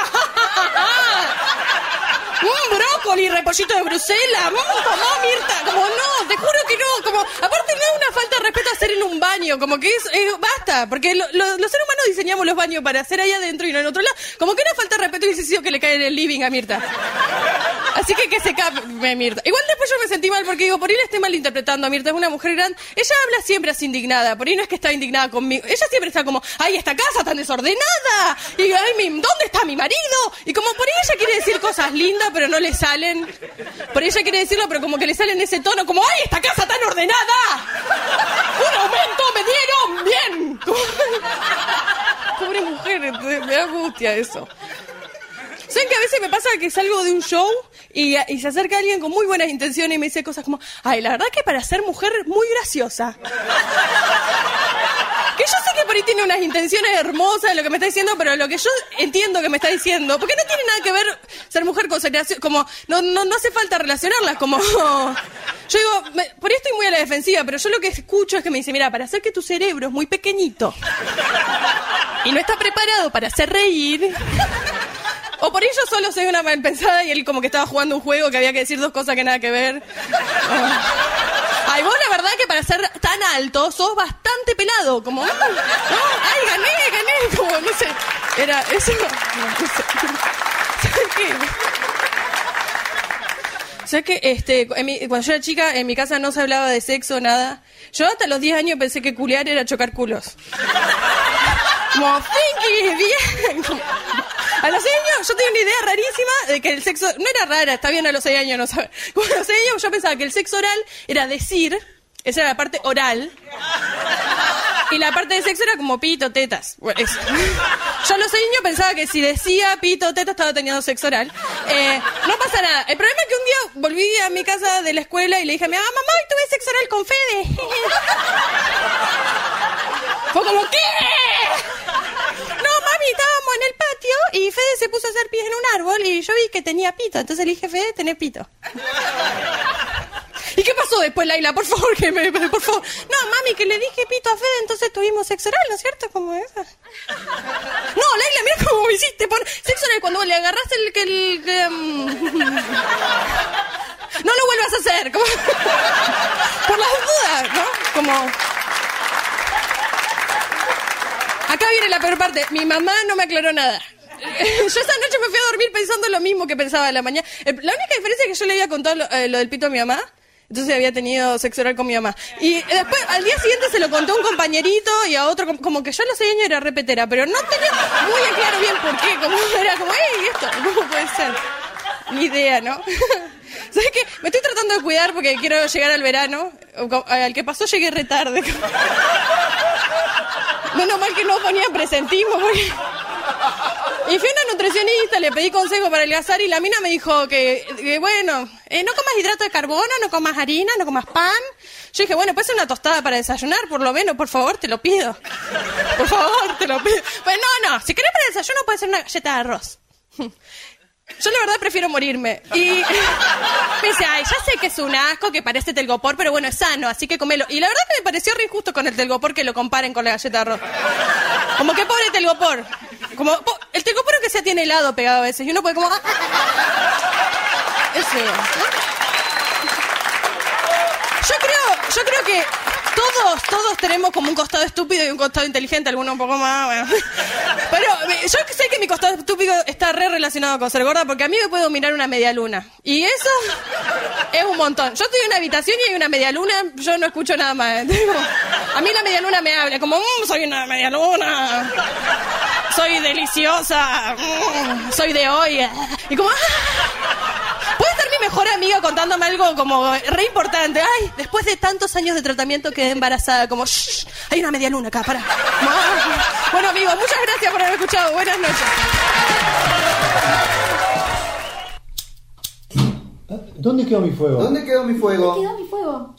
Un brócoli, repollito de Bruselas. Mm, tomó Mirta. Como no, te juro que no. Como, aparte no es una falta de respeto hacer en un baño. Como que es, eh, basta. Porque lo- lo- los seres humanos diseñamos los baños para hacer ahí adentro y no en otro lado. Como que una falta de respeto hubiese sido que le cae en el living a Mirta. Así que que se cape Mirta. Igual después yo me sentí mal porque digo, por ahí le estoy malinterpretando a Mirta. Es una mujer grande. Ella habla siempre así indignada. Por ahí no es que está indignada conmigo. Ella siempre está como, ay, esta casa tan desordenada. Y ay, mi, ¿dónde está mi marido? Y como por ahí ella quiere decir cosas lindas, pero no le salen. Por ahí ella quiere decirlo, pero como que le sale en ese tono, como, ay, esta casa tan ordenada. Un aumento me dieron bien. Pobre mujer, entonces me da angustia eso. ¿Saben que a veces me pasa que salgo de un show y, y se acerca alguien con muy buenas intenciones y me dice cosas como, ay, la verdad que para ser mujer muy graciosa? Que yo sé que por ahí tiene unas intenciones hermosas de lo que me está diciendo, pero lo que yo entiendo que me está diciendo, porque no tiene nada que ver ser mujer con segregación, como, no, no, no hace falta relacionarlas, como, yo digo, me, por ahí estoy muy a la defensiva, pero yo lo que escucho es que me dice, mira, para hacer que tu cerebro es muy pequeñito y no está preparado para hacer reír, o por ahí yo solo soy una mal pensada y él como que estaba jugando un juego que había que decir dos cosas que nada que ver. Ay, vos la verdad que para ser tan alto sos bastante pelado, como, no, ay, gané, gané, como, no sé, era eso, no sé. ¿Sabes qué? ¿Sabes qué? Este, en mi, cuando yo era chica, en mi casa no se hablaba de sexo, nada. Yo hasta los diez años pensé que culiar era chocar culos. Como, Finky, bien. A los seis años yo tenía una idea rarísima de que el sexo... No era rara, está bien a los seis años no saber. Como a los seis años yo pensaba que el sexo oral era decir... Esa era la parte oral. Y la parte de sexo era como pito, tetas. Bueno, eso. Yo a los seis años pensaba que si decía pito, tetas estaba teniendo sexo oral. Eh, no pasa nada. El problema es que un día volví a mi casa de la escuela y le dije a mi mamá, mamá, hoy tuve sexo oral con Fede. Fue como, ¿qué? No, mami, estábamos en el patio y Fede se puso a hacer pies en un árbol y yo vi que tenía pito. Entonces le dije, Fede, tenés pito. ¿Y qué pasó después, Laila? Por favor, que me, por favor. No, mami, que le dije pito a Fede, entonces tuvimos sexo oral, ¿no es cierto? Como esa. No, Laila, mira cómo me hiciste. Pon... Sexo oral, cuando le agarraste el... que el que, um... No lo vuelvas a hacer. Como... Por las dudas, ¿no? Como... Acá viene la peor parte. Mi mamá no me aclaró nada. Yo esa noche me fui a dormir pensando lo mismo que pensaba en la mañana. La única diferencia es que yo le había contado lo, eh, lo del pito a mi mamá. Entonces había tenido sexo oral con mi mamá. Y después, al día siguiente se lo conté a un compañerito y a otro, como que yo a los seis años era repetera, pero no tenía muy en claro bien por qué. Como era como, ¡ey, esto! ¿Cómo puede ser? Ni idea, ¿no? ¿Sabes qué? Me estoy tratando de cuidar porque quiero llegar al verano. Al que pasó llegué re tarde. Menos mal que no ponía presentismo, porque... Y fui a una nutricionista, le pedí consejo para adelgazar y la mina me dijo que, que bueno, eh, no comas hidrato de carbono, no comas harina, no comas pan. Yo dije, bueno, pues una tostada para desayunar, por lo menos, por favor, te lo pido. Por favor, te lo pido. Pues no, no, si querés para el desayuno puede ser una galleta de arroz. Yo la verdad prefiero morirme. Y me dice, ay, ya sé que es un asco, que parece telgopor, pero bueno, es sano, así que comelo. Y la verdad que me pareció re injusto con el telgopor que lo comparen con la galleta de arroz. Como que pobre telgopor. Como, po, el telgopor que sea tiene helado pegado a veces y uno puede como... Ah, es feo, ¿no? Yo creo, yo creo que todos, todos tenemos como un costado estúpido y un costado inteligente, algunos un poco más, bueno. Pero yo sé que mi costado estúpido está re relacionado con ser gorda porque a mí me puede dominar una media luna. Y eso es un montón. Yo estoy en una habitación y hay una media luna, yo no escucho nada más. A mí la media luna me habla, como, mmm, soy una media luna. Soy deliciosa. Mmm, soy de hoy. Y como, ¡ah! Puede ser mi mejor amiga contándome algo como re importante. Ay, después de tantos años de tratamiento quedé embarazada. Como, shh, hay una media luna acá, pará. Bueno, amigos, muchas gracias por haber escuchado. Buenas noches. ¿Dónde quedó mi fuego? ¿Dónde quedó mi fuego? ¿Dónde quedó mi fuego?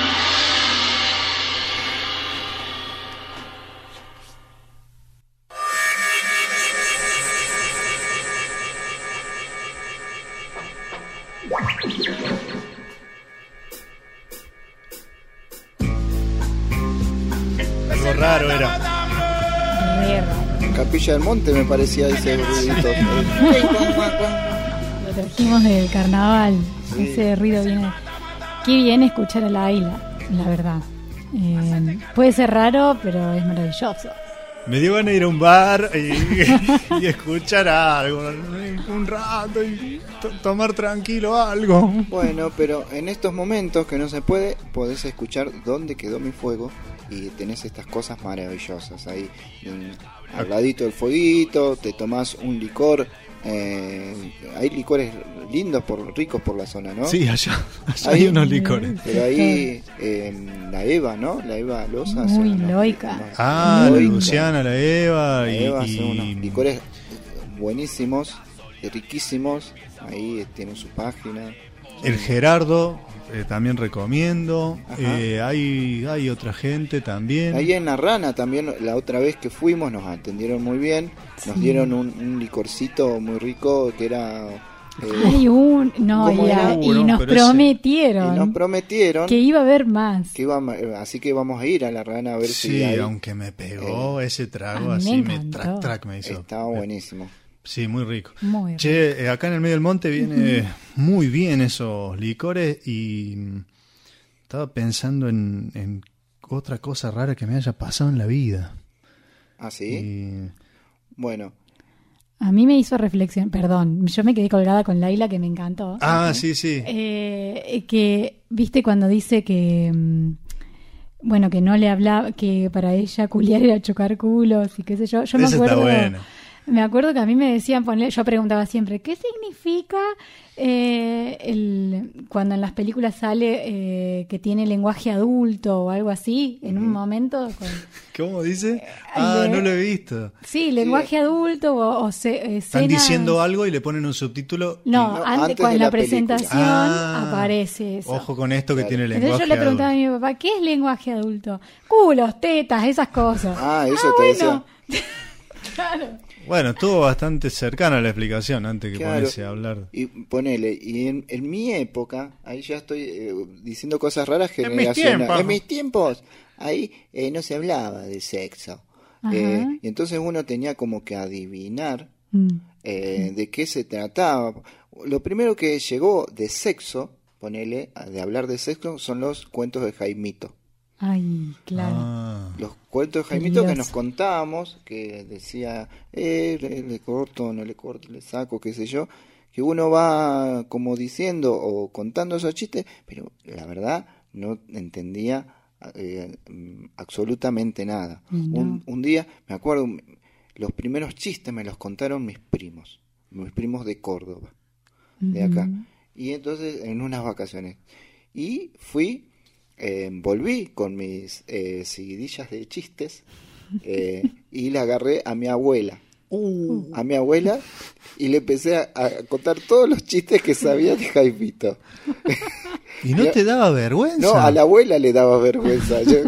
Algo raro era. Re raro. En Capilla del Monte me parecía ese ruidito. Lo trajimos del carnaval. Sí. Ese ruido viene. Qué bien escuchar a la águila, la verdad. Eh, puede ser raro, pero es maravilloso. Me dio ganas de ir a un bar y, y escuchar algo, un rato y to- tomar tranquilo algo. Bueno, pero en estos momentos que no se puede, podés escuchar Dónde quedó mi fuego y tenés estas cosas maravillosas ahí, en, al ladito del fueguito, te tomás un licor. Eh, hay licores lindos, por ricos por la zona, ¿no? Sí, allá, allá hay, hay unos licores. Pero ahí eh, la Eva, ¿no? La Eva Loza. Muy unos, loica. Unos, ah, loica. la Luciana, la Eva. La y, Eva y... son unos licores buenísimos, riquísimos. Ahí tienen su página. El Gerardo, eh, también recomiendo. Eh, hay, hay otra gente también. Ahí en La Rana también, la otra vez que fuimos, nos atendieron muy bien. Nos sí. dieron un, un licorcito muy rico que era Eh, Hay un, no, y, ¿cómo era? y Uh, no, nos pero ese- prometieron Y nos prometieron que iba a haber más. que íbamos, así que vamos a ir a la Rana a ver Sí, si hay. aunque me pegó ese trago A mí me así, me encantó. track track me hizo. Estaba buenísimo. Sí, muy rico. Muy rico. Che, eh, acá en el medio del monte viene muy bien esos licores y mm, estaba pensando en, en otra cosa rara que me haya pasado en la vida. ¿Ah, sí? Y- Bueno, A mí me hizo reflexión, perdón, yo me quedé colgada con Laila que me encantó. Ah, sí, sí. Eh, que, viste, cuando dice que, mm, bueno, que no le hablaba, que para ella culiar era chocar culos y qué sé yo. Yo me Ese está acuerdo, bueno. me acuerdo que a mí me decían, ponle, yo preguntaba siempre, ¿qué significa eh, el, cuando en las películas sale eh, que tiene lenguaje adulto o algo así, en un momento? Con, ¿Cómo dice? Ah, de- no lo he visto. sí, lenguaje adulto o, o se, eh, Están escenas- diciendo algo y le ponen un subtítulo. No, no, antes, antes cuando de en la, la película. presentación Ah, aparece eso. Ojo con esto que Claro. tiene Entonces lenguaje yo le preguntaba adulto. a mi papá, ¿qué es lenguaje adulto? Culos, tetas, esas cosas. Ah, eso te bueno. Claro. Bueno, estuvo bastante cercana la explicación antes que Claro. ponerse a hablar. y ponele, y en, en mi época, ahí ya estoy eh, diciendo cosas raras En mis generacionales. tiempos. En mis tiempos, ahí eh, no se hablaba de sexo. Ajá. Eh, y entonces uno tenía como que adivinar Mm. eh, de qué se trataba. Lo primero que llegó de sexo, ponele, a- de hablar de sexo, son los cuentos de Jaimito. Ay, claro. Ah. Los cuentos de Jaimito que Dios. nos contábamos, que decía, eh, le, le corto, no le corto, le saco, qué sé yo, que uno va como diciendo o contando esos chistes, pero la verdad no entendía eh, mm, absolutamente nada. No. Un, un día, me acuerdo, los primeros chistes me los contaron mis primos, mis primos de Córdoba, de acá. Ujú. Y entonces, en unas vacaciones. Y fui, eh, volví con mis eh, seguidillas de chistes eh, y le agarré a mi abuela. A mi abuela y le empecé a, a contar todos los chistes que sabía de Jaimito. ¿Y no te daba vergüenza? No, a la abuela le daba vergüenza. Yo-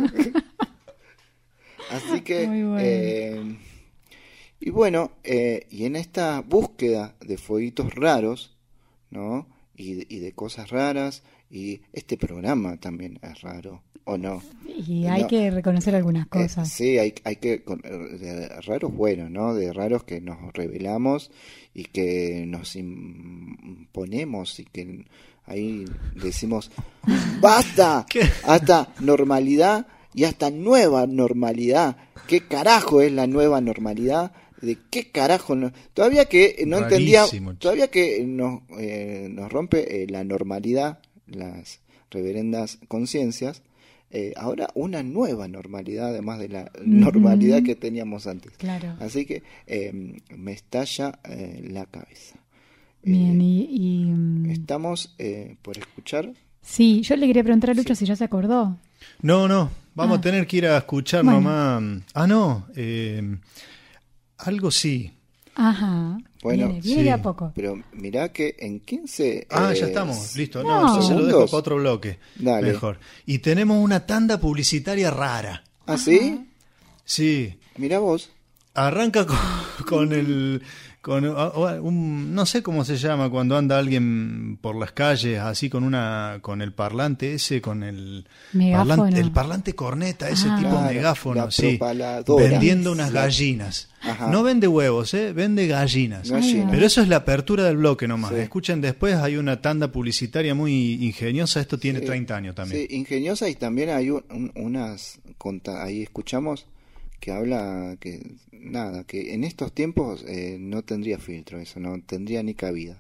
Así que, Muy bueno. eh, y bueno, eh, y en esta búsqueda de fueguitos raros, ¿no? Y, de- y de cosas raras, y este programa también es raro, ¿o no? Y hay No, que reconocer algunas eh, cosas. sí, hay, hay que, con- de raros buenos, ¿no? De raros que nos revelamos y que nos imponemos y que ahí decimos, ¡basta! Hasta normalidad y hasta nueva normalidad. ¿Qué carajo es la nueva normalidad? ¿De qué carajo? No? Todavía que no entendía, Rarísimo, che. todavía que nos, eh, nos rompe eh, la normalidad, las reverendas conciencias, eh, ahora una nueva normalidad, además de la normalidad que teníamos antes. Claro. Así que eh, me estalla eh, la cabeza. Bien, y, y, mm, Estamos eh, por escuchar. sí, yo le quería preguntar a Lucho si ya se acordó. No, no, vamos Ah. a tener que ir a escuchar Bueno. nomás. Ah, no, eh, algo sí. Ajá. Bueno, viene, viene sí. de a poco. Pero mirá que en quince... Ah, eh, ya estamos, listo. no. No, yo se lo dejo segundos. para otro bloque. Dale. Mejor. Y tenemos una tanda publicitaria rara. ¿Ah, sí? Sí. Mirá vos. Arranca con, con el... Con ah, ah, un, no sé cómo se llama cuando anda alguien por las calles así con una con el parlante ese, con el Megáfono. parlante, el parlante corneta, ese Ah. tipo Claro, megáfono, la sí, propaladora. vendiendo unas La- gallinas. Ajá. No vende huevos, ¿eh? Vende gallinas. Gallinas. Pero eso es la apertura del bloque nomás. Sí. Escuchen después, hay una tanda publicitaria muy ingeniosa. Esto tiene Sí. treinta años también. Sí, ingeniosa, y también hay un- un- unas... conta- ahí escuchamos que habla que... Nada, que en estos tiempos eh, no tendría filtro eso, no tendría ni cabida.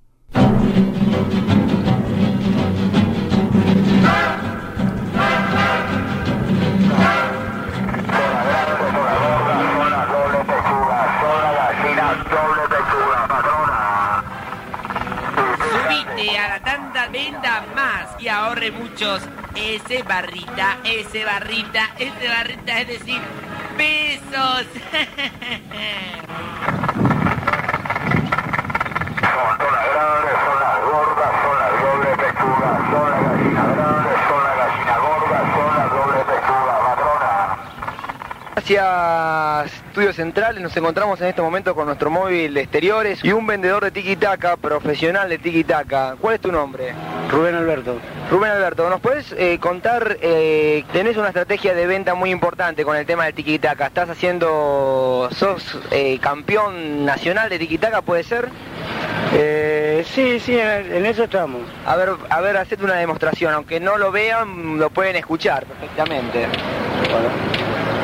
Subite a la tanda, venda más y ahorre muchos ese barrita, ese barrita, ese barrita, es decir, pesos. Son las grandes, son las gordas, son las doble pechuga, son las gallinas grandes, son las gallinas gordas, son las doble pechuga, patrona. Gracias. estudios centrales. Nos encontramos en este momento con nuestro móvil de exteriores y un vendedor de tiki-taka, profesional de tiki-taka. ¿Cuál es tu nombre? Rubén Alberto. Rubén Alberto, ¿nos puedes eh, contar, eh, tenés una estrategia de venta muy importante con el tema del tiki-taka? ¿Estás haciendo, sos eh, campeón nacional de tiki-taka, puede ser? Eh, sí, sí, en, en eso estamos. A ver, a ver, hacete una demostración, aunque no lo vean, lo pueden escuchar perfectamente. Bueno.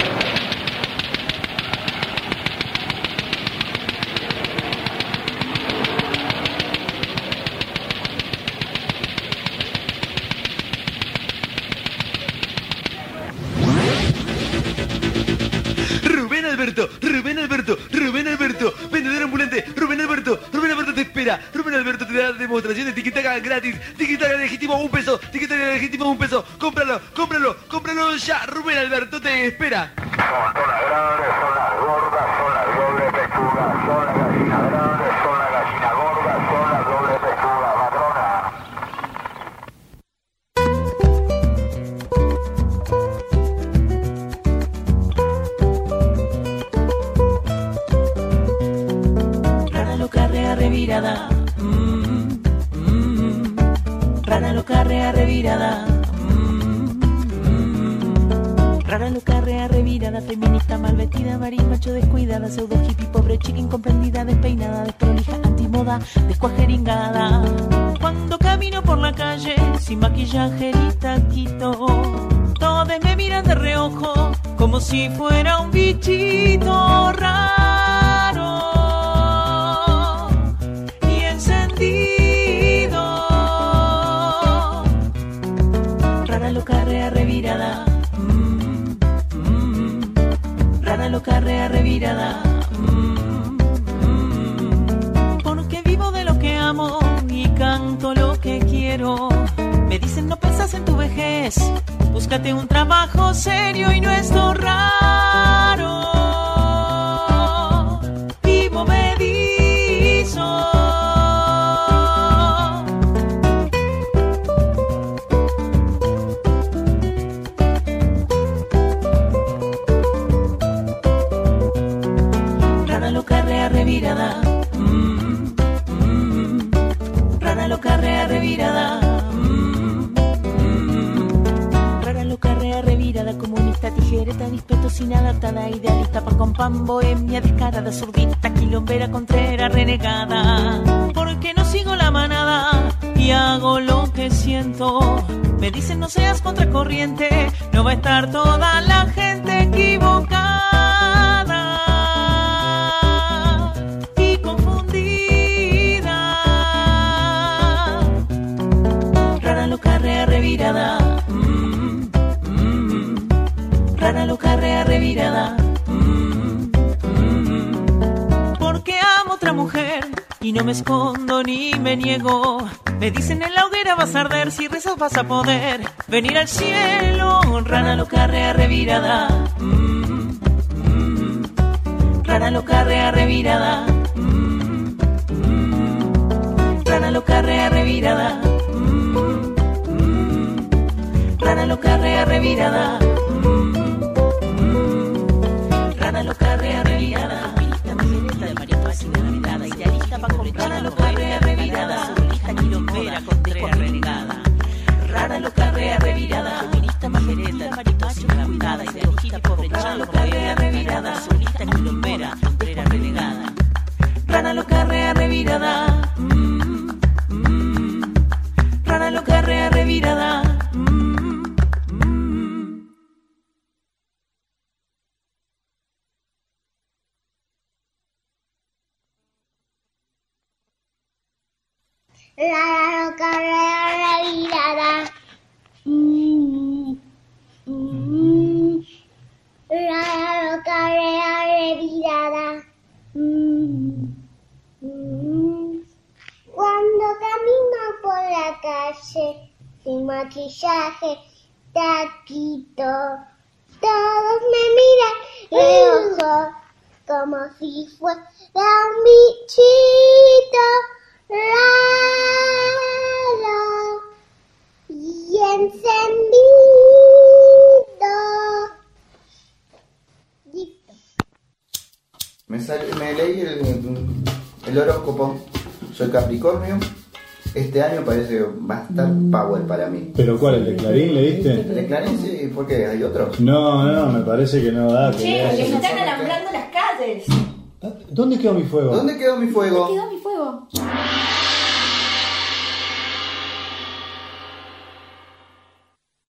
Rubén Alberto, Rubén Alberto, Rubén Alberto, vendedor ambulante, Rubén Alberto, Rubén Alberto te espera, Rubén Alberto te da demostración de tiki-taka gratis, tiki-taka legítimo un peso, tiki-taka legítimo un peso, cómpralo, cómpralo, cómpralo ya, Rubén Alberto te espera. Son las grandes, son las gordas, son las doble pechugas, son las gallinas grandes, son las gallinas gordas, son las doble pechugas, patrona. Rea revirada, mm, mm, rara loca rea revirada, mm, mm, rara loca rea revirada, feminista mal vestida, maril macho descuidada, pseudo hippie, pobre chica incomprendida, despeinada, desprolija, antimoda, descuajeringada. Cuando camino por la calle, sin maquillaje ni taquito, todos me miran de reojo, como si fuera un bichito raro. Rara loca rea revirada, mm, mm, rara loca rea revirada, mm, mm, porque vivo de lo que amo y canto lo que quiero. Me dicen no pensás en tu vejez, búscate un trabajo serio y no es todo raro. Vivo medizo. Revirada, mm, mm, rara loca rea revirada, mm, mm, rara loca rea revirada, comunista, tijereta, dispeto sin adaptada, idealista, pan con pan, bohemia, descarada, zurdita, quilombera, contrera, renegada, porque no sigo la manada y hago lo que siento. Me dicen no seas contracorriente, no va a estar toda la gente equivocada. Revirada, mm, mm, rara loca rea revirada, mm, mm, porque amo otra mujer y no me escondo ni me niego. Me dicen en la hoguera vas a arder, si rezas vas a poder venir al cielo. Rara loca rea revirada, mm, mm, rara loca rea revirada, mm, mm, rara loca rea revirada. Rara loca rea revirada, mm, mm, rara loca rea revirada, feminista majereta de María Fácil revirada, idealista pa' comprar, rara loca rea revirada, surlista quilombera contrera renegada, rara loca rea revirada, feminista majereta de María Fácil revirada, idealista pobre chica, rara loca rea revirada, surlista quilombera contrera renegada, rara loca rea revirada, mm, mm, rara loca rea revirada. Rara loca rea revirada, mm, mm, rara loca rea revirada, mm, mm. Cuando camino por la calle sin maquillaje, taquito, todos me miran de ojo como si fuera un bichito raro y encendido. Listo. leí el, el horóscopo. Soy Capricornio. Este año parece que va a estar power para mí. ¿Pero cuál? ¿El de Clarín leíste? ¿El de Clarín? Sí, ¿por qué? ¿Hay otros? No, no, me parece que no da. Que Che, leas les eso. están alambrando las calles. ¿Dónde quedó mi fuego? ¿Dónde quedó mi fuego? ¿Dónde quedó mi fuego?